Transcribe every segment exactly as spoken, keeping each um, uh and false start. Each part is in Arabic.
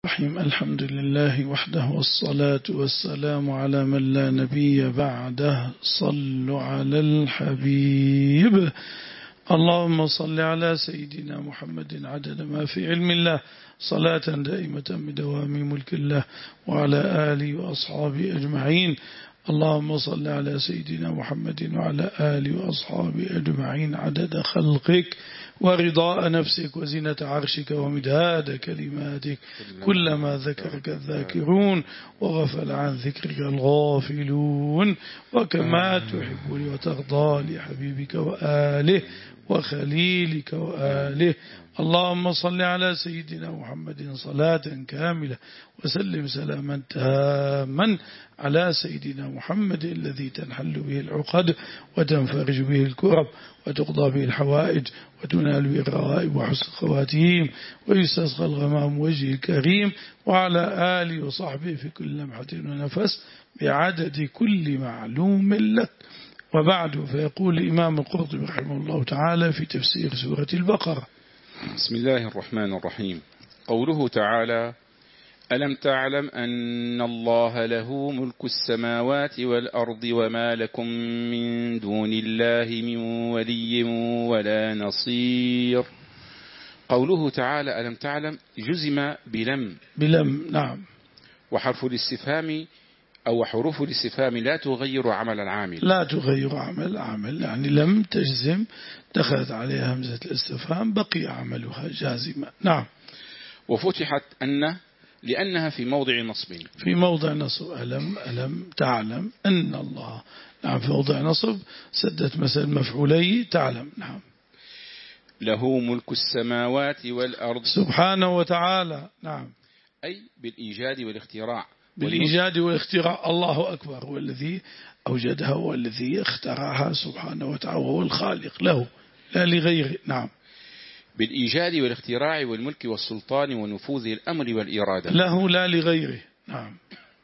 الرحيم. الحمد لله وحده والصلاة والسلام على من لا نبي بعده. صلوا على الحبيب. اللهم صل على سيدنا محمد عدد ما في علم الله، صلاة دائمة بدوام ملك الله، وعلى آله وأصحابه أجمعين. اللهم صل على سيدنا محمد وعلى آله وأصحابه أجمعين عدد خلقك ورضاء نفسك وزنة عرشك ومداد كلماتك، كلما ذكرك الذاكرون وغفل عن ذكرك الغافلون، وكما تحب وترضى لحبيبك وآله وخليلك وآله. اللهم صل على سيدنا محمد صلاة كاملة وسلم سلاما تاما على سيدنا محمد الذي تنحل به العقد وتنفرج به الكرب وتقضى به الحوائج وتنال به الرغائب وحسن الخواتيم ويستسقى الغمام وجهه الكريم، وعلى آله وصحبه في كل لمحة ونفس بعدد كل معلوم لك. وبعد، فيقول الإمام القرطبي رحمه الله تعالى في تفسير سورة البقرة: بسم الله الرحمن الرحيم. قوله تعالى: ألم تعلم أن الله له ملك السماوات والأرض وما لكم من دون الله من ولي ولا نصير. قوله تعالى ألم تعلم جزم بلم بلم نعم، وحرف الاستفهام أو حروف الاستفهام لا تغير عمل العامل، لا تغير عمل العامل، يعني لم تجزم، دخلت عليها همزة الاستفهام بقي عملها جازمة. نعم. وفتحت أن لأنها في موضع نصب، في موضع نصب. ألم ألم تعلم أن الله، نعم، في موضع نصب سدت مثل مفعولي تعلم. نعم. له ملك السماوات والأرض سبحانه وتعالى. نعم، أي بالإيجاد والاختراع. بالإيجاد والاختراع. الله أكبر، هو الذي أوجدها والذي اخترعها سبحانه وتعالى، وهو الخالق له لا لغيره. نعم. بالإيجاد والاختراع والملك والسلطان ونفوذ الأمر والإرادة له لا لغيره. نعم.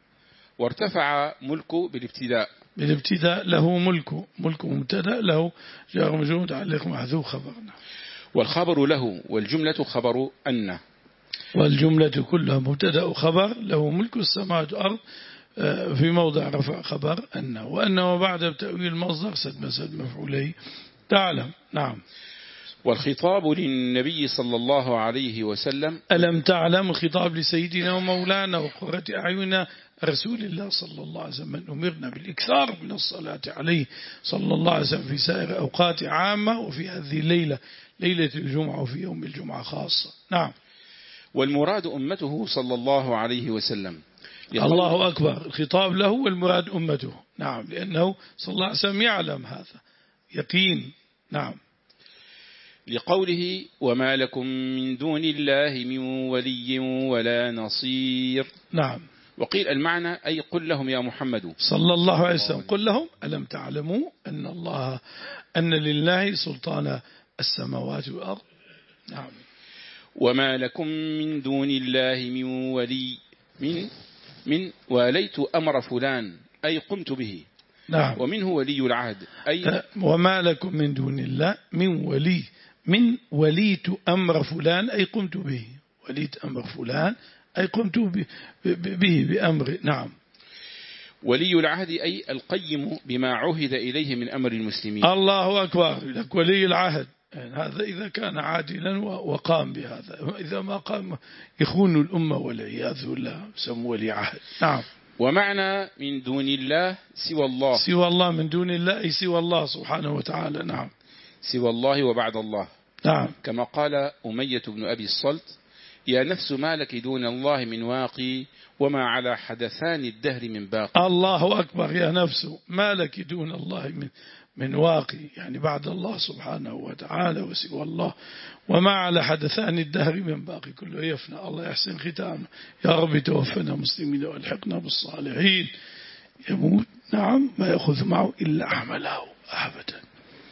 وارتفع ملك بالابتداء، بالابتداء له ملك، ملك مبتدأ، له جار مجرور متعلق محذوف خبرنا، والخبر له والجملة خبر أن، والجملة كلها مبتدأ وخبر. له ملك السماوات والأرض في موضع رفع خبر أن، وأنه بعد بتأويل مصدر سد مسد مفعولي تعلم. نعم. والخطاب للنبي صلى الله عليه وسلم ألم تعلم، الخطاب لسيدنا ومولانا وقرة أعيننا رسول الله صلى الله عليه وسلم، من أمرنا بالإكثار من الصلاة عليه صلى الله عليه وسلم في سائر أوقات عامة، وفي هذه الليلة ليلة الجمعة وفي يوم الجمعة خاصة. نعم. والمراد أمته صلى الله عليه وسلم. الله أكبر، الخطاب له والمراد أمته. نعم، لأنه صلى الله عليه وسلم يعلم هذا يقين. نعم. لقوله وما لكم من دون الله من ولي ولا نصير. نعم. وقيل المعنى أي قل لهم يا محمد صلى الله عليه وسلم، قل لهم ألم تعلموا أن الله أن لله سلطان السماوات والأرض. نعم. وما لكم من دون الله من ولي من من واليت أمر فلان أي قمت به. نعم. ومنه ولي العهد أي وما لكم من دون الله من ولي، من وليت أمر فلان أي قمت به، وليت أمر فلان أي قمت به, به بأمر. نعم. ولي العهد أي القيم بما عهد إليه من أمر المسلمين. الله أكبر، لك ولي العهد، يعني هذا إذا كان عادلا وقام بهذا، إذا ما قام يخون الأمة والعياذ بالله، سموا ولي عهد. نعم. ومعنى من دون الله سوى الله، سوى الله، من دون الله أي سوى الله سبحانه وتعالى. نعم. سوى الله وبعد الله. نعم. كما قال أمية بن أبي الصلت: يا نفس ما لك دون الله من واقي وما على حدثان الدهر من باقي. الله أكبر، يا نفس ما لك دون الله من من واقي، يعني بعد الله سبحانه وتعالى وسوى الله، وما على حدثان الدهر من باقي، كله يفنى. الله يحسن ختامنا، يا رب توفنا مسلمين والحقنا بالصالحين. يموت، نعم، ما يأخذ معه إلا عمله أبدا.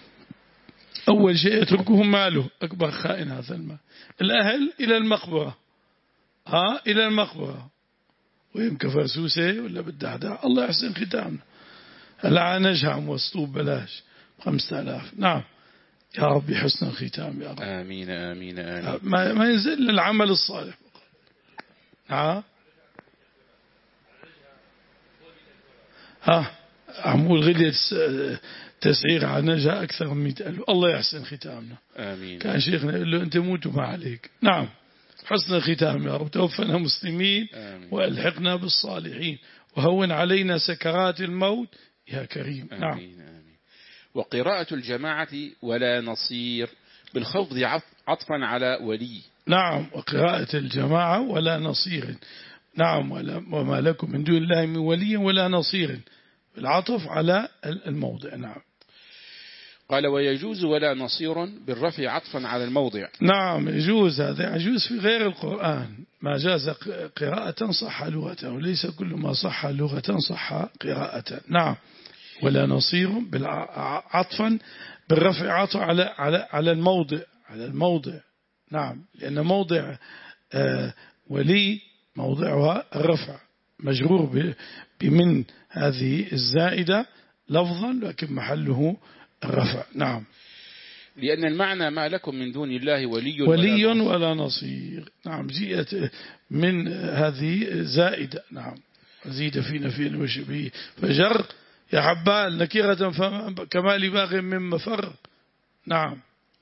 أول شيء يتركه ماله، أكبر خائن هذا المال. الأهل إلى المقبرة، ها إلى المقبرة، ويمكن فرسوسة ولا بالدعدع. الله يحسن ختامنا. هلا نجهم واسطوب بلاش خمسة آلاف. نعم. يا رب حسن الختام يا رب. آمين آمين آمين. ما, ما ينزل للعمل الصالح. نعم ها عمول غلية تسعير عنجها أكثر من مئة ألف. الله يحسن ختامنا. آمين. كان شيخنا يقول له أنت موت وما عليك. نعم حسن الختام يا رب، توفنا مسلمين آمين. وألحقنا بالصالحين وهون علينا سكرات الموت يا كريم. آمين. نعم. آمين. وقراءة الجماعة ولا نصير بالخفض عطفا على ولي. نعم وقراءة الجماعة ولا نصير. نعم ولا وما لكم من دون الله من ولي ولا نصير العطف على الموضع. نعم. قال ويجوز ولا نصير بالرفع عطفا على الموضع. نعم يجوز، هذا يجوز في غير القرآن، ما جاز قراءة صح لغة وليس كل ما صح لغة صح قراءة. نعم ولا نصير عطفا بالرفع عطف على على على الموضع على الموضع. نعم لأن موضع آه ولي موضعها الرفع مجرور بمن هذه الزائدة لفظا لكن محله الرفع. نعم لأن المعنى ما لكم من دون الله ولي ولي ولا, ولا نصير. نعم جيءت من هذه زائدة. نعم زيد في نفي وشبيه فجر يا حبال نكرة كمال باغ من مفر. نعم.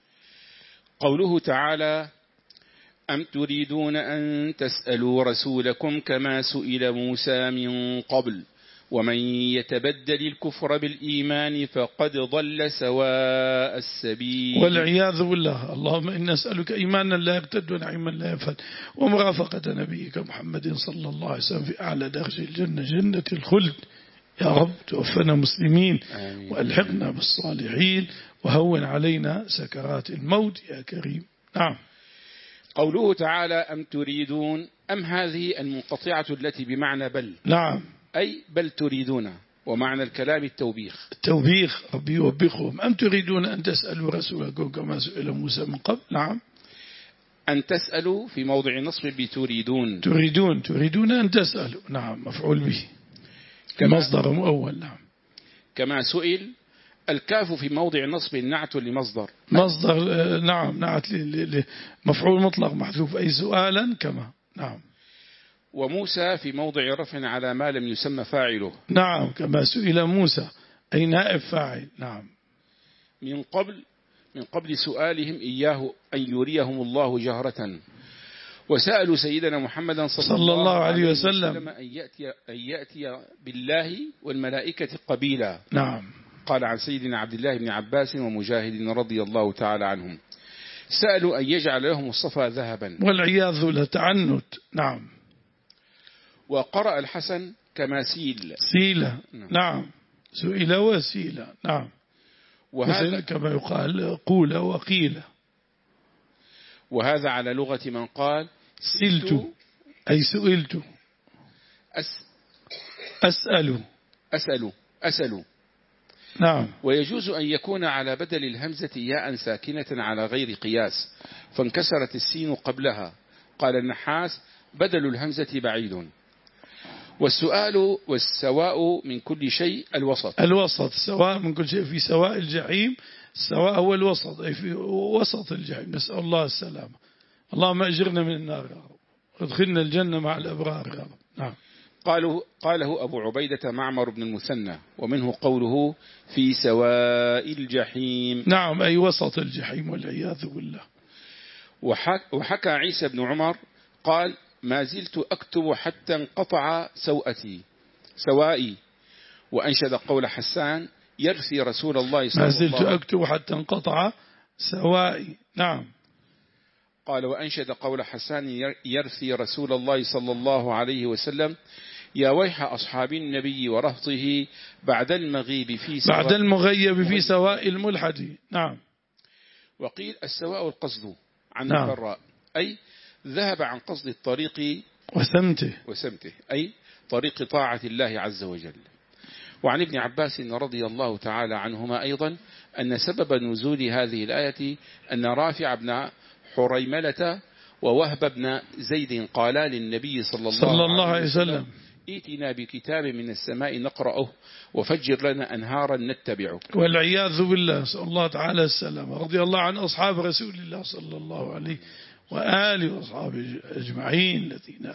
قوله تعالى أم تريدون أن تسألوا رسولكم كما سئل موسى من قبل ومن يتبدل الكفر بالإيمان فقد ضل سواء السبيل. والعياذ بالله. اللهم إنا نسألك إيمانا لا يرتد ونعيما لا ينفد ومرافقة نبيك محمد صلى الله عليه وسلم في أعلى درج الجنة جنة الخلد. يا رب توفنا مسلمين آمين. وألحقنا بالصالحين وهون علينا سكرات الموت يا كريم. نعم. قوله تعالى أم تريدون أم هذه المنقطعة التي بمعنى بل. نعم أي بل تريدون ومعنى الكلام التوبيخ. التوبيخ ربي يوبخهم. أم تريدون أن تسألوا رسولكم كما سئل موسى من قبل. نعم. أن تسألوا في موضع نصب بتريدون. تريدون تريدون أن تسألوا. نعم مفعول به كمصدر مؤول. نعم. كما سئل الكاف في موضع نصب نعت لمصدر. مصدر نعم نعت مفعول مطلق محذوف أي سؤالا كما. نعم. وموسى في موضع رفع على ما لم يسمى فاعله. نعم كما سئل موسى أي نائب فاعل. نعم. من قبل من قبل سؤالهم إياه أن يريهم الله جهرة وسألوا سيدنا محمدا صلى, صلى الله, الله عليه وسلم, وسلم أن يأتي, أن يأتي بالله والملائكة قبيلا. نعم. قال عن سيدنا عبد الله بن عباس ومجاهد رضي الله تعالى عنهم سألوا أن يجعل لهم الصفا ذهبا والعياذ لتعنت. نعم. وقرأ الحسن كما سيل سيلة. نعم, نعم. سئل وسيلة. نعم. وهذا كما يقال قول وقيل. وهذا على لغة من قال سلت أي سئلت. أس أسأل أسأل أسأل. نعم. ويجوز أن يكون على بدل الهمزة ياء ساكنة على غير قياس فانكسرت السين قبلها. قال النحاس بدل الهمزة بعيد. والسؤال والسواء من كل شيء الوسط. الوسط سواء من كل شيء في سواء الجحيم. السواء هو الوسط أي في وسط الجحيم. نسأل الله السلامة. اللهم أجرنا من النار يا رب ادخلنا الجنة مع الأبرار يا رب. نعم. قاله, قاله أبو عبيدة معمر بن المثنى ومنه قوله في سواء الجحيم. نعم أي وسط الجحيم والعياذ بالله. وحكى عيسى بن عمر قال ما زلت أكتب حتى انقطع سوءتي سوائي. وأنشد قول حسان يرثي رسول الله صلى الله عليه وسلم ما زلت أكتب حتى انقطع سوائي. نعم. قال وأنشد قول حسان يرثي رسول الله صلى الله عليه وسلم يا ويح أصحاب النبي ورهطه بعد المغيب في سواء بعد المغيب في سواء الملحد. نعم. وقيل السواء القصد عن نعم. الفراء أي ذهب عن قصد الطريق وسمته وسمته أي طريق طاعة الله عز وجل. وعن ابن عباس رضي الله تعالى عنهما أيضا أن سبب نزول هذه الآية أن رافع بن حريملة ووهب بن زيد قالا للنبي صلى الله, صلى الله عليه وسلم ائتنا بكتاب من السماء نقرأه وفجر لنا أنهارا نتبعه. والعياذ بالله. صلى الله تعالى السلام. رضي الله عن أصحاب رسول الله صلى الله عليه وآله وأصحابه أجمعين الذين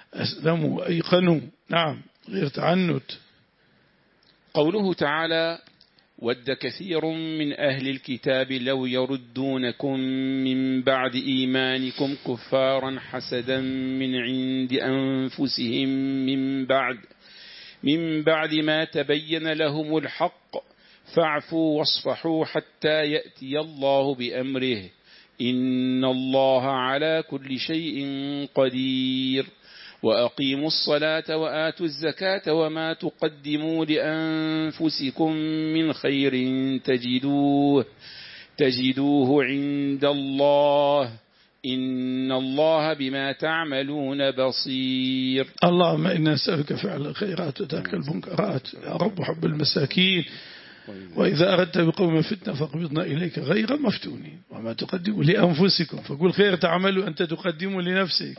أسلموا وأيقنوا. نعم، غير تعنت. قوله تعالى: ود كثير من أهل الكتاب لو يردونكم من بعد إيمانكم كفارا حسدا من عند أنفسهم من بعد من بعد ما تبين لهم الحق فاعفوا واصفحوا حتى يأتي الله بأمره إن الله على كل شيء قدير وأقيموا الصلاة وآتوا الزكاة وما تقدموا لأنفسكم من خير تجدوه تجدوه عند الله إن الله بما تعملون بصير. اللهم إنا نسألك فعل الخيرات وترك المنكرات يا رب، حب المساكين، وإذا أردت بقوم فتنة فاقبضنا إليك غير مفتونين وما تقدموا لأنفسكم فقل خير تعملوا أنت تقدموا لنفسك.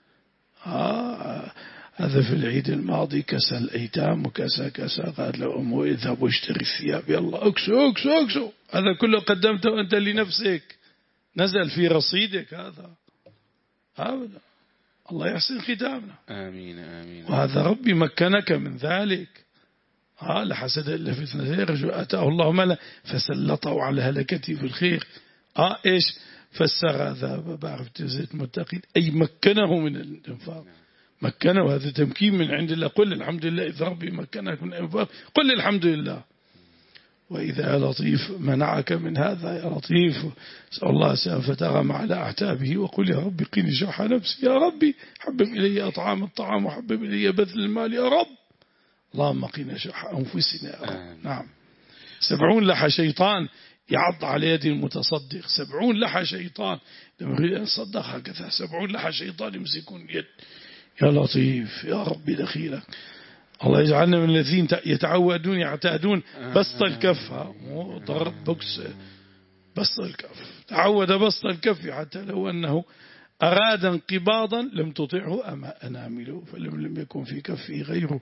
آه هذا في العيد الماضي كسى الأيتام وكسى كسى قال له أمه اذهب واشتري الثياب يلا اكسو اكسو اكسو، هذا كله قدمته أنت لنفسك، نزل في رصيدك هذا أبدا. الله يحسن ختامنا. آمين آمين. وهذا ربي مكنك من ذلك. آه لحسد إلا في اثنتين رجل آتاه الله مالا فسلطه على هلكته في الخير. آه إيش فسر هذا بعرف تزيد متقين أي مكنه من الإنفاق، مكنه، هذا تمكين من عند الله. قل الحمد لله إذ ربي مكنك من الإنفاق، قل الحمد لله. وإذا يا لطيف منعك من هذا يا لطيف سأل الله فتغم على أعتابه وقل يا ربي قيني شح نفسي، يا ربي حبب إلي أطعام الطعام وحبب إلي بذل المال يا رب، اللهم قينا شح أنفسنا يا رب. نعم. سبعون لحى شيطان يعض على يد المتصدق، سبعون لحى شيطان لما يريد أن يصدق هكذا، سبعون لحى شيطان يمسكون يد. يا لطيف يا ربي دخيلك، الله يجعلنا من الذين يتعودون يعتادون بسط الكف، ضرب بوكس بسط الكف، تعود بسط الكف حتى لو أنه أراد انقباضا لم تطعه أما أنامله فلم لم يكن في كفه غير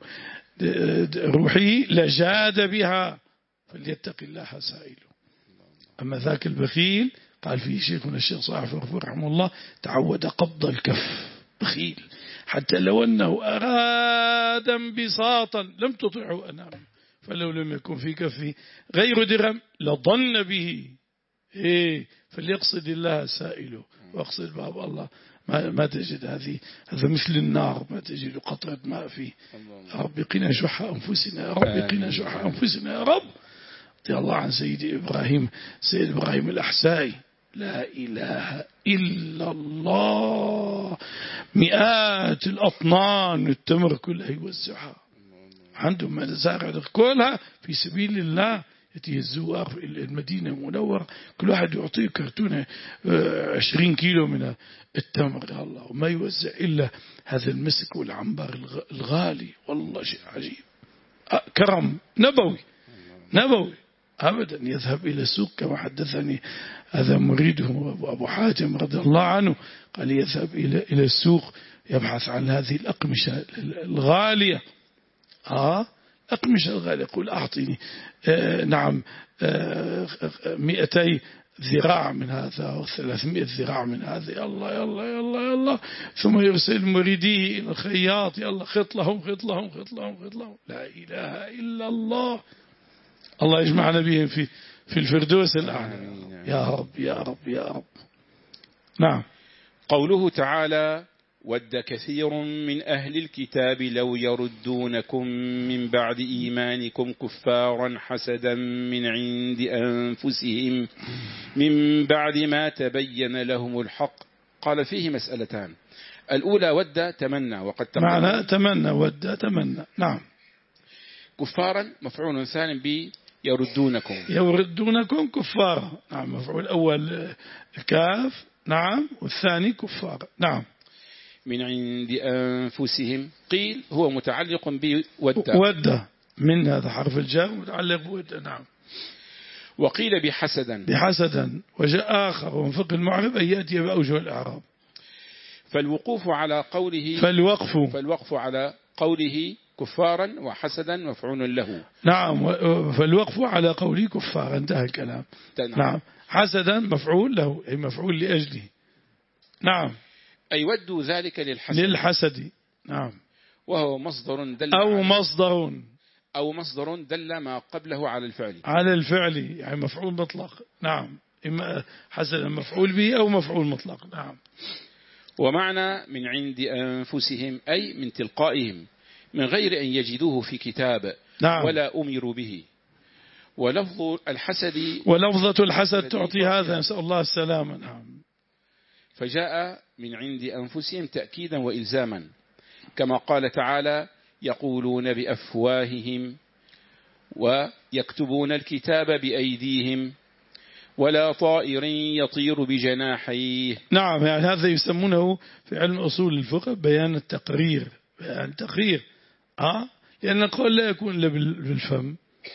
روحه لجاد بها فليتق الله سائله. أما ذاك البخيل قال فيه شيخنا الشيخ صالح رحمه الله تعود قبض الكف، بخيل حتى لو أنه أراد انبساطا لم تطعه أنامه فلو لم يكن في كفه غير درهم لظن به إيه فليقصد الله سائله واقصد باب الله. ما, ما تجد هذه، هذا مثل النار ما تجد قطرة ماء فيه. يا رب قنا شح أنفسنا، يا رب قنا شح أنفسنا يا رب. رضي الله عن سيدي إبراهيم، سيد إبراهيم الأحسائي، لا إله إلا الله، مئات الأطنان التمر كلها يوزعها عندهم مزارع كلها في سبيل الله. يأتي الزوار في المدينة المنورة كل واحد يعطيه كرتونة عشرين كيلو من التمر يا الله، وما يوزع إلا هذا المسك والعنبر الغالي. والله شيء عجيب، كرم نبوي نبوي أبدا. يذهب إلى السوق كما حدثني هذا مريده أبو حاتم رضي الله عنه، قال يذهب إلى إلى السوق يبحث عن هذه الأقمشة الغالية. آه أقمشة الغالية، يقول أعطيني آه نعم آه مئتي ذراع من هذا أو ثلاثمائة ذراع من هذا. يلا يلا يلا يلا، ثم يرسل مريديه إلى الخياط، يلا خط لهم خط لهم خط لهم خط لهم. لا إله إلا الله، الله يجمعنا بهم في في الفردوس الأعلى يا رب يا رب يا رب. نعم. قوله تعالى: ود كثير من أهل الكتاب لو يردونكم من بعد إيمانكم كفارا حسدا من عند أنفسهم من بعد ما تبين لهم الحق. قال فيه مسألتان، الأولى ود تمنى، وقد تمنى معنى تمنى ود تمنى. نعم. كفارا مفعول ثاني ب يردونكم، يردونكم كفارا. نعم، مفعول الأول الكاف. نعم، والثاني كفار. نعم. من عند أنفسهم قيل هو متعلق بود ود من هذا حرف الجر متعلق بود. نعم. وقيل بحسدا بحسدا، وجاء آخر وانفق المعرب أن يأتي بأوجه الإعراب. فالوقوف على قوله فالوقف فالوقف على قوله كفارا وحسدا مفعول له. نعم، فالوقف على قوله كفارا انتهى الكلام. نعم. نعم. حسدا مفعول له أي مفعول لأجله. نعم. أي ودوا ذلك للحسد للحسد. نعم. وهو مصدر دل أو مصدر أو مصدر دل ما قبله على الفعل على الفعل، يعني مفعول مطلق. نعم، إما حسنا مفعول به أو مفعول مطلق. نعم. ومعنى من عند أنفسهم أي من تلقائهم من غير أن يجدوه في كتاب. نعم. ولا أمروا به. ولفظ الحسد ولفظة الحسد تعطي هذا، نسأل الله السلامة. نعم. فجاء من عند أنفسهم تأكيدا وإلزاما، كما قال تعالى: يقولون بأفواههم ويكتبون الكتاب بأيديهم ولا طائر يطير بجناحيه. نعم، يعني هذا يسمونه في علم أصول الفقه بيان التقرير. بيان التقرير آه؟ لأن القول لا يكون إلا بالفم.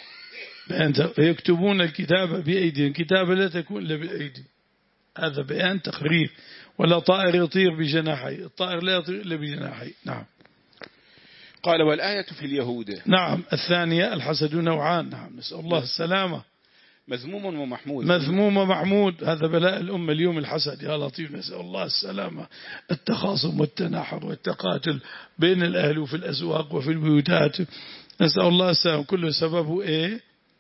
يكتبون الكتاب بأيديهم، كتابة لا تكون إلا بالأيدي، هذا بيان تقرير. ولا طائر يطير بجناحي، الطائر لا يطير إلا بجناحي. نعم. قال: والآية في اليهود. نعم. الثانية الحسد نوعان. نعم، نسأل الله السلامة. مذموم ومحمود. مذموم ومحمود، هذا بلاء الأمة اليوم الحسد. يا لطيف، نسأل الله السلامة. التخاصم والتناحر والتقاتل بين الأهل وفي الأسواق وفي البيوتات، نسأل الله السلامة. كل سببه إيه؟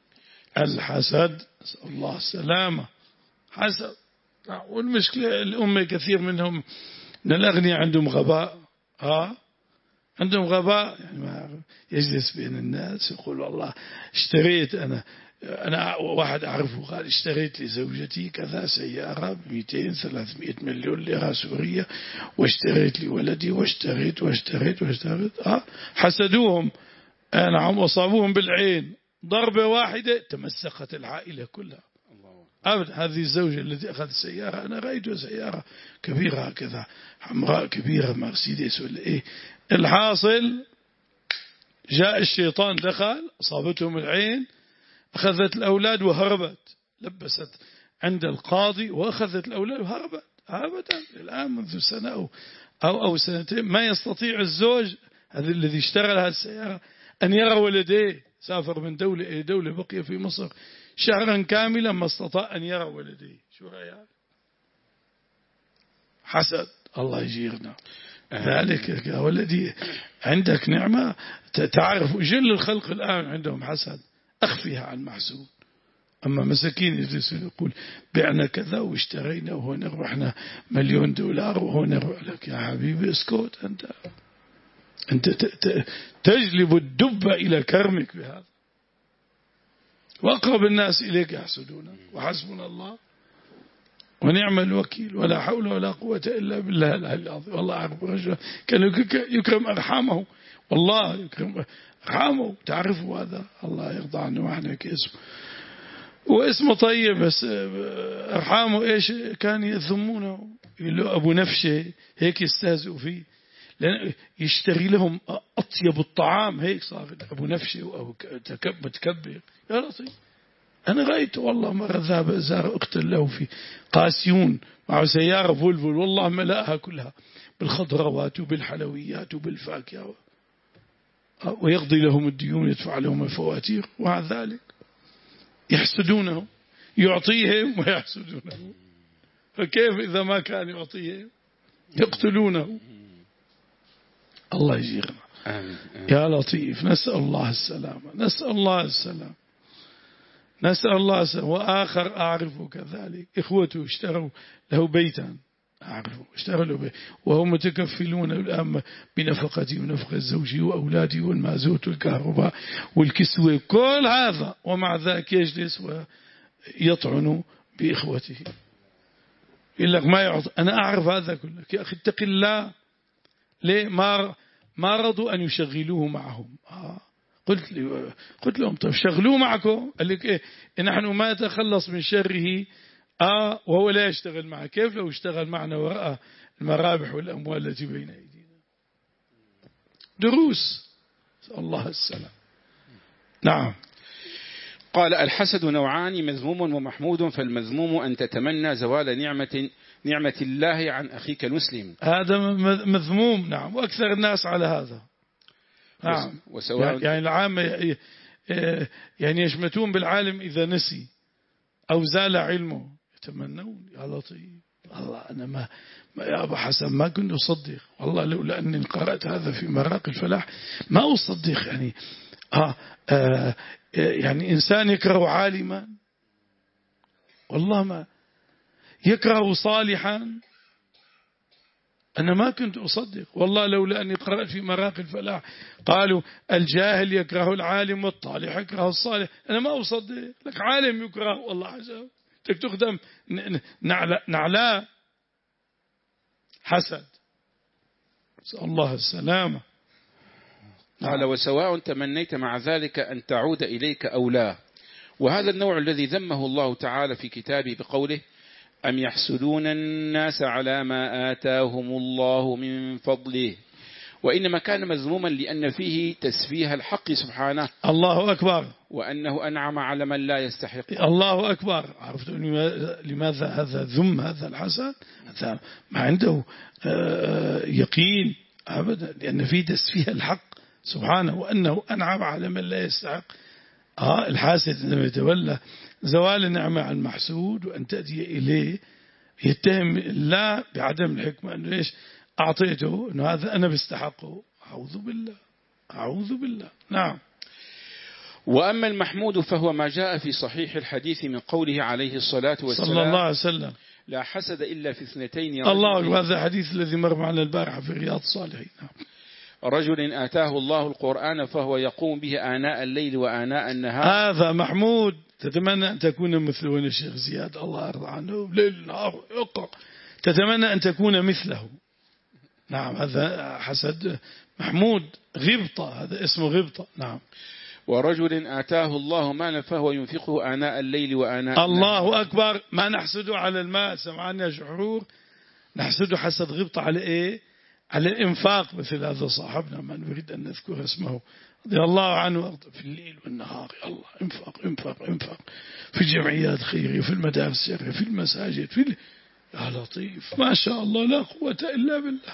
الحسد. نسأل الله السلامة. حسد. والمشكلة الأمة كثير منهم من الأغنياء عندهم غباء. ها عندهم غباء، يعني ما يجلس بين الناس يقول والله اشتريت أنا أنا واحد أعرفه قال اشتريت لزوجتي كذا سيارة بمئتين ثلاثمئة مليون ليرة سورية، واشتريت لولدي واشتريت واشتريت واشتريت. ها حسدوهم. نعم. وصابوهم بالعين ضربة واحدة تمسخت العائلة كلها. أبدا. هذه الزوجة التي أخذت سيارة، أنا رأيتها سيارة كبيرة هكذا حمراء كبيرة مرسيدس ولا إيه. الحاصل جاء الشيطان دخل، أصابتهم العين، أخذت الأولاد وهربت، لبست عند القاضي وأخذت الأولاد وهربت. أبدا. الآن منذ سنة أو, أو, أو سنتين ما يستطيع الزوج هذا الذي اشترى هذه السيارة أن يرى ولديه. سافر من دولة إلى دولة، بقي في مصر شهرا كاملا ما استطاع أن يرى ولديه. شو رأيك؟ حسد. الله يجيرنا ذلك. يا ولدي عندك نعمة، تعرف جل الخلق الآن عندهم حسد، أخفيها عن محسود. أما مساكين يجلسون يقول بعنا كذا واشترينا وهنا ربحنا مليون دولار وهنا ربح لك. يا حبيبي اسكت. أنت أنت تجلب الدب إلى كرمك بهذا، وأقرب الناس إليك يحسدونك. وحسبنا الله ونعم الوكيل، ولا حول ولا قوة إلا بالله العلي العظيم. والله أعرف رجل كان يكرم أرحامه، والله يكرم أرحامه. تعرفوا هذا، الله يرضى عنه وعنه كاسمه، واسمه طيب بس أرحامه إيش كان يذمونه. يقول له أبو نفشه، هيك يستهزئوا فيه، لأن يشتري لهم أطيب الطعام. هيك صار أبو نفشه وأبو متكبر. يا لطيف، أنا رأيت والله مرة ذهب زار أخت له في قاسيون مع سيارة فولفو، والله ملأها كلها بالخضروات وبالحلويات وبالفاكهة، ويقضي لهم الديون يدفع لهم الفواتير، ومع ذلك يحسدونه، يعطيهم ويحسدونه. فكيف إذا ما كان يعطيهم يقتلونه؟ الله يجيرنا. يا لطيف، نسأل الله السلامة، نسأل الله السلام، نسأل الله السلام. وآخر أعرفه كذلك، إخوته اشتروا له بيتا، أعرفه اشتروا له بيت، وهم متكفلون الآن بنفقتي ونفقة زوجي وأولادي والمازوت والكهرباء والكسوة كل هذا، ومع ذلك يجلس ويطعن بإخوته. يقول لك ما يعطي. أنا أعرف هذا كله. يا أخي اتق الله. ليه ما ما رضوا أن يشغلوه معهم؟ آه. قلت لي قلت لهم طيب شغلوه معكم. قال لك إيه؟ نحن ما نتخلص من شره آه وهو لا يشتغل معه. كيف لو اشتغل معنا ورأى المرابح والأموال التي بين أيدينا؟ دروس. الله السلام. نعم. قال: الحسد نوعان، مذموم ومحمود. فالمذموم أن تتمنى زوال نعمة نعمة الله عن أخيك المسلم، هذا مذموم. نعم. وأكثر الناس على هذا. نعم. وسواء يعني العامة يعني يشمتون بالعالم إذا نسي أو زال علمه، يتمنون. يا لطيف، والله أنا ما, ما يا أبا حسن ما كنت أصدق والله، لولا أني قرأت هذا في مراقي الفلاح ما أصدق. يعني آه آه يعني إنسان يكره عالما، والله ما يكره صالحا، أنا ما كنت أصدق والله، لولا أني قرأت في مراقي الفلاح قالوا الجاهل يكره العالم والطالح يكره الصالح، أنا ما أصدق لك عالم يكره والله حسن تك تخدم نعلاء حسد، نسأل الله السلامة. قال وسواء تمنيت مع ذلك أن تعود إليك أو لا. وهذا النوع الذي ذمه الله تعالى في كتابه بقوله أم يحسدون الناس على ما آتاهم الله من فضله، وإنما كان مذموما لأن فيه تسفيه الحق سبحانه. الله أكبر. وأنه أنعم على من لا يستحق. الله أكبر. عرفت لماذا هذا ذم هذا الحسن؟ هذا ما عنده يقين أبدا، لأن فيه تسفيه الحق سبحانه، وأنه أنعم على من لا يستحق. آه الحاسد لما يتولى زوال النعمة عن المحسود وأن تأتي إليه يتهم لا بعدم الحكمة، أنه إيش أعطيته أنه هذا أنا بستحقه. أعوذ بالله أعوذ بالله. نعم. وأما المحمود فهو ما جاء في صحيح الحديث من قوله عليه الصلاة والسلام صلى الله عليه وسلم لا حسد إلا في اثنتين. الله، هذا الحديث الذي مر معنا البارحة في رياض الصالحين. نعم. رجل آتاه الله القرآن فهو يقوم به آناء الليل وآناء النهار. هذا محمود، تتمنى أن تكون مثله الشيخ زياد الله يرضى عنه، ليل نهار يقرأ، تتمنى أن تكون مثله. نعم هذا حسد محمود، غبطة، هذا اسمه غبطة. نعم. ورجل آتاه الله مالا فهو ينفقه آناء الليل وآناء الله النهار. أكبر. ما نحسده على المال، سمعنا شعور، نحسده حسد غبطة على إيه؟ على الإنفاق. مثل هذا صاحبنا ما نريد أن نذكر اسمه رضي الله عنه، في الليل والنهار يا الله انفق انفق انفق في الجمعيات الخيرية، في المدارس الشرعية، في المساجد، في ال... يا لطيف ما شاء الله لا قوة إلا بالله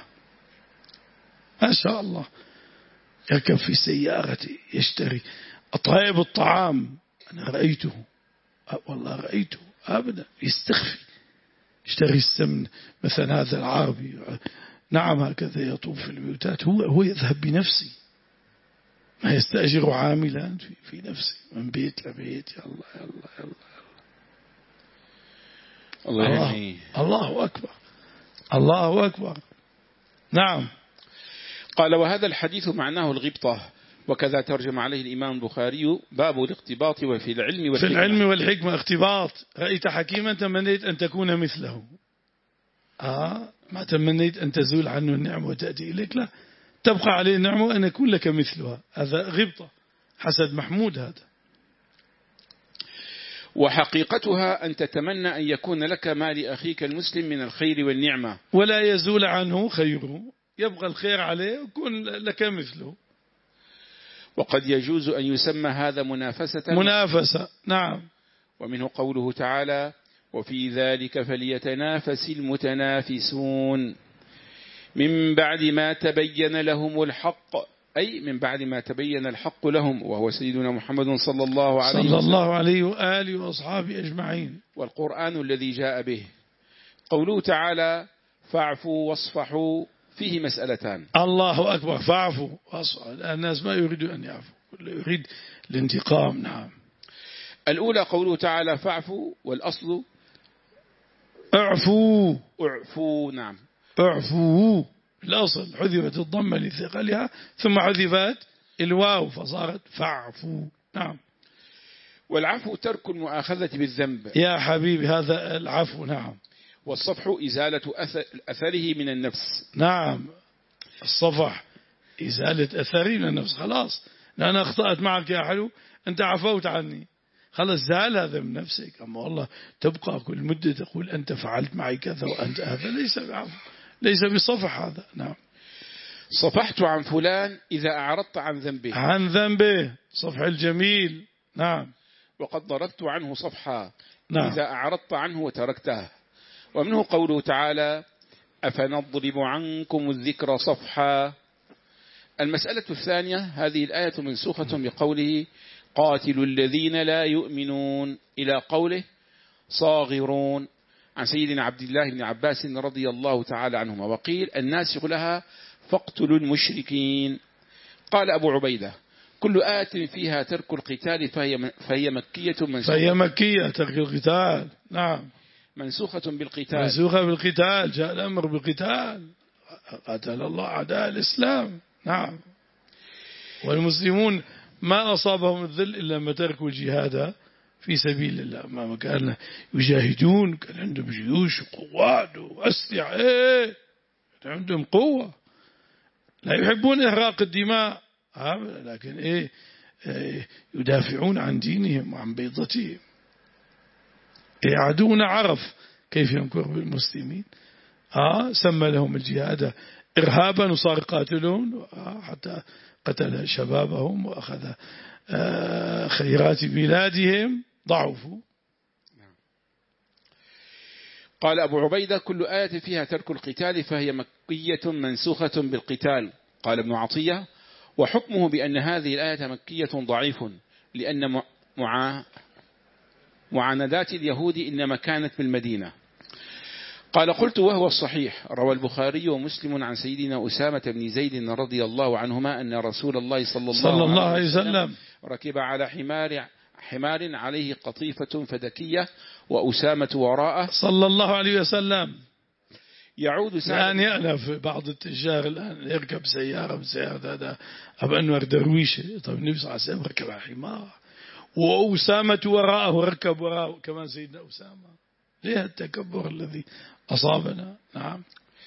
ما شاء الله. يركب في سيارتي يشتري أطيب الطعام، أنا رأيته والله رأيته أبدا يستخفي، يشتري السمن مثلا هذا العربي. نعم هكذا يطوف في البيوتات، هو هو يذهب بنفسه، ما يستأجر عاملا في في نفسه من بيت لبيت. يا الله يا الله يا الله يا الله. الله, الله أكبر الله أكبر. نعم. قال وهذا الحديث معناه الغبطة، وكذا ترجم عليه الإمام البخاري باب الاقتباط وفي العلم والحكمة. في العلم والحكمة اختباط. رأيت حكيما تمنيت أن تكون مثله. آه ما تمنيت أن تزول عنه النعمة وتأتي إليك، لا تبقى عليه النعمة وأن يكون لك مثلها. هذا غبطة حسد محمود هذا. وحقيقتها أن تتمنى أن يكون لك ما لأخيك المسلم من الخير والنعمة ولا يزول عنه خيره، يبقى الخير عليه ويكون لك مثله. وقد يجوز أن يسمى هذا منافسة منافسة. نعم. ومنه قوله تعالى وفي ذلك فليتنافس المتنافسون من بعد ما تبين لهم الحق، أي من بعد ما تبين الحق لهم، وهو سيدنا محمد صلى الله عليه صلى الله عليه وآله وأصحابه أجمعين. والقرآن الذي جاء به. قوله تعالى فاعفوا واصفحوا فيه مسألتان. الله أكبر. فاعفوا واصفحوا، الناس ما يريد أن يعفوا، يريد الانتقام. نعم. الأولى قوله تعالى فاعفوا، والأصل اعفوا اعفوا. نعم اعفوا، الأصل حذفت الضمة لثقلها ثم حذفت الواو فصارت فاعفوا. نعم. والعفو ترك المؤاخذة بالذنب يا حبيبي، هذا العفو. نعم. والصفح إزالة أثره من النفس. نعم. الصفح إزالة أثره من النفس. خلاص أنا أخطأت معك يا حلو، أنت عفوت عني، خلاص زال هذا من نفسك. أما والله تبقى كل مدة تقول أنت فعلت معي كذا وأنت، هذا ليس بعفو، ليس بصفح هذا. نعم. صفحت عن فلان إذا أعرضت عن ذنبه، عن ذنبه صفح الجميل. نعم. وقد ضربت عنه صفحا. نعم. إذا أعرضت عنه وتركته. ومنه قوله تعالى أفنضرب عنكم الذكر صفحا. المسألة الثانية هذه الآية منسوخة بقوله قاتلوا الذين لا يؤمنون إلى قوله صاغرون، عن سيدنا عبد الله بن عباس رضي الله تعالى عنهما. وقيل الناسخ لها فاقتلوا المشركين. قال أبو عبيدة كل آية فيها ترك القتال فهي, فهي مكية منسوخة فهي مكية ترك القتال. نعم منسوخة بالقتال منسوخة بالقتال، جاء الأمر بالقتال، قاتل الله أعداء الإسلام. نعم والمسلمون ما أصابهم الذل إلا ما تركوا الجهاد في سبيل الله، ما كان يجاهدون، كان عندهم جيوش وقوات وأسلحة، إيه كان عندهم قوة، لا يحبون إهراق الدماء لكن إيه, إيه يدافعون عن دينهم وعن بيضتهم. إيه عدونا عرف كيف يمكر بالمسلمين، آه سمى لهم الجهاد إرهابا وصار قاتلون، آه حتى قتل شبابهم وأخذ آه خيرات بلادهم، ضعفوا. قال أبو عبيدة كل آية فيها ترك القتال فهي مكية منسوخة بالقتال. قال ابن عطية وحكمه بأن هذه الآية مكية ضعيف، لأن مع معاندات اليهود إنما كانت بالمدينة. قال قلت وهو الصحيح. روى البخاري ومسلم عن سيدنا أسامة بن زيد رضي الله عنهما أن رسول الله صلى الله, صلى الله عليه وسلم ركب على حمار حمار عليه قطيفة فدكية وأسامة وراءه صلى الله عليه وسلم. يعود الآن يألف بعض التجار الآن يركب سيارة بسيارة هذا أبو أنور درويش. طيب النبي صلى الله عليه وسلم ركب على حمار وأسامة وراءه ركب وراءه كمان سيدنا أسامة. ليه التكبر الذي أصابنا؟ نعم.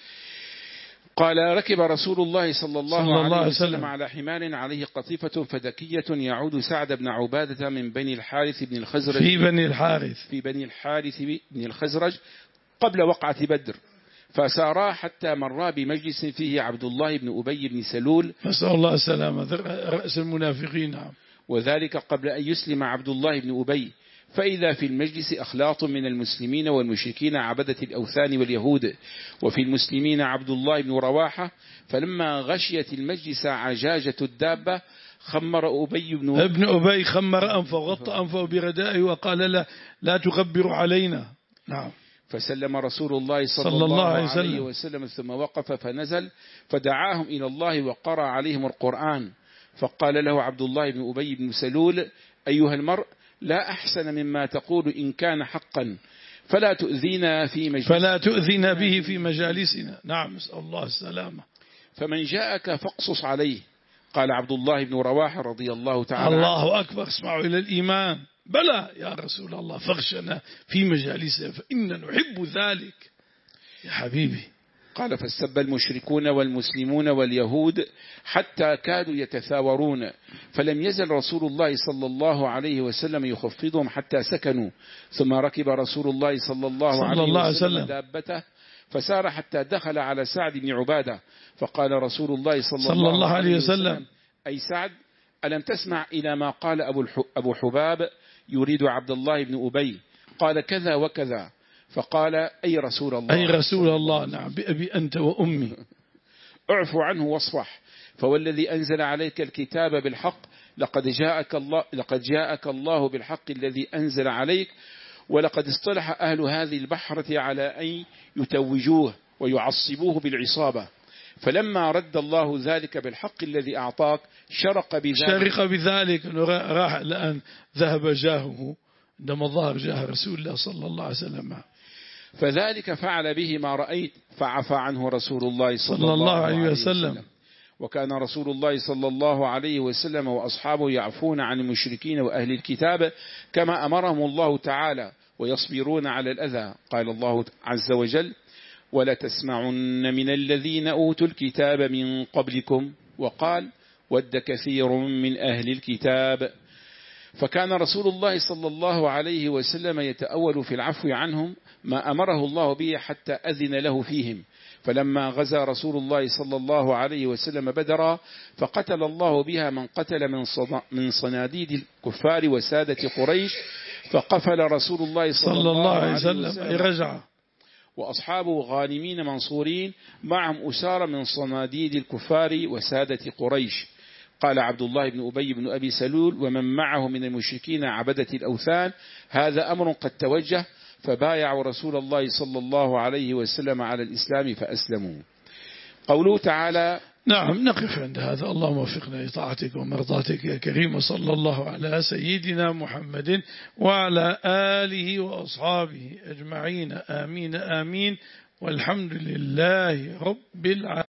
قال ركب رسول الله صلى الله, صلى الله عليه وسلم, وسلم على حمار عليه قطيفة فدكية يعود سعد بن عبادة من بني الحارث بن الخزرج في بني الحارث في بني الحارث بن الخزرج قبل وقعة بدر، فسارا حتى مرا بمجلس فيه عبد الله بن أبي بن سلول نسأل الله السلامة رأس المنافقين. نعم. وذلك قبل أن يسلم عبد الله بن أبي، فإذا في المجلس أخلاط من المسلمين والمشركين عبدة الأوثان واليهود، وفي المسلمين عبد الله بن رواحة. فلما غشيت المجلس عجاجة الدابة خمر أبي بن ابن أبي خمر أنفه وغطى أنفه بردائه وقال لا, لا تغبر علينا. نعم. فسلم رسول الله صلى, صلى الله عليه وسلم. وسلم ثم وقف فنزل فدعاهم إلى الله وقرأ عليهم القرآن. فقال له عبد الله بن أبي بن سلول أيها المرء لا أحسن مما تقول إن كان حقا فلا تؤذينا في مجلسنا فلا تؤذينا به في مجالسنا. نعم نسأل الله السلامة. فمن جاءك فاقصص عليه. قال عبد الله بن رواحة رضي الله تعالى الله أكبر اسمعوا إلى الإيمان. بلى يا رسول الله فاغشنا في مجالسنا فإننا نحب ذلك يا حبيبي. قال فاستب المشركون والمسلمون واليهود حتى كادوا يتثاورون، فلم يزل رسول الله صلى الله عليه وسلم يخفضهم حتى سكنوا، ثم ركب رسول الله صلى الله صلى عليه الله وسلم وسلم دابته فسار حتى دخل على سعد بن عبادة، فقال رسول الله صلى, صلى الله, الله عليه وسلم, وسلم أي سعد ألم تسمع إلى ما قال أبو حباب يريد عبد الله بن أبي؟ قال كذا وكذا. فقال أي رسول الله أي رسول الله نعم بأبي أنت وأمي اعفو عنه واصفح، فوالذي أنزل عليك الكتاب بالحق لقد جاءك الله, لقد جاءك الله بالحق الذي أنزل عليك، ولقد اصطلح أهل هذه البحرة على أن يتوجوه ويعصبوه بالعصابة، فلما رد الله ذلك بالحق الذي أعطاك شرق بذلك شرق بذلك راح الآن ذهب جاهه عندما ظهر جاه رسول الله صلى الله عليه وسلم، فذلك فعل به ما رأيت فعفى عنه رسول الله صلى, صلى الله عليه وسلم. وسلم. وكان رسول الله صلى الله عليه وسلم وأصحابه يعفون عن المشركين وأهل الكتاب كما أمرهم الله تعالى ويصبرون على الأذى. قال الله عز وجل ولا تسمعن من الذين أوتوا الكتاب من قبلكم، وقال ود كثير من أهل الكتاب. فكان رسول الله صلى الله عليه وسلم يتأول في العفو عنهم ما أمره الله به حتى أذن له فيهم. فلما غزا رسول الله صلى الله عليه وسلم بدرا فقتل الله بها من قتل من صناديد الكفار وسادة قريش، فقفل رسول الله صلى, صلى الله عليه وسلم, وسلم رجع وأصحابه غانمين منصورين معهم أسارى من صناديد الكفار وسادة قريش. قال عبد الله بن أبي بن أبي سلول ومن معه من المشركين عبدة الأوثان هذا أمر قد توجه، فبايعوا رسول الله صلى الله عليه وسلم على الإسلام فأسلموا. قوله تعالى نعم، نقف عند هذا. اللهم وفقنا لطاعتك ومرضاتك يا كريم، وصلى الله على سيدنا محمد وعلى آله وأصحابه أجمعين، آمين آمين، والحمد لله رب العالمين.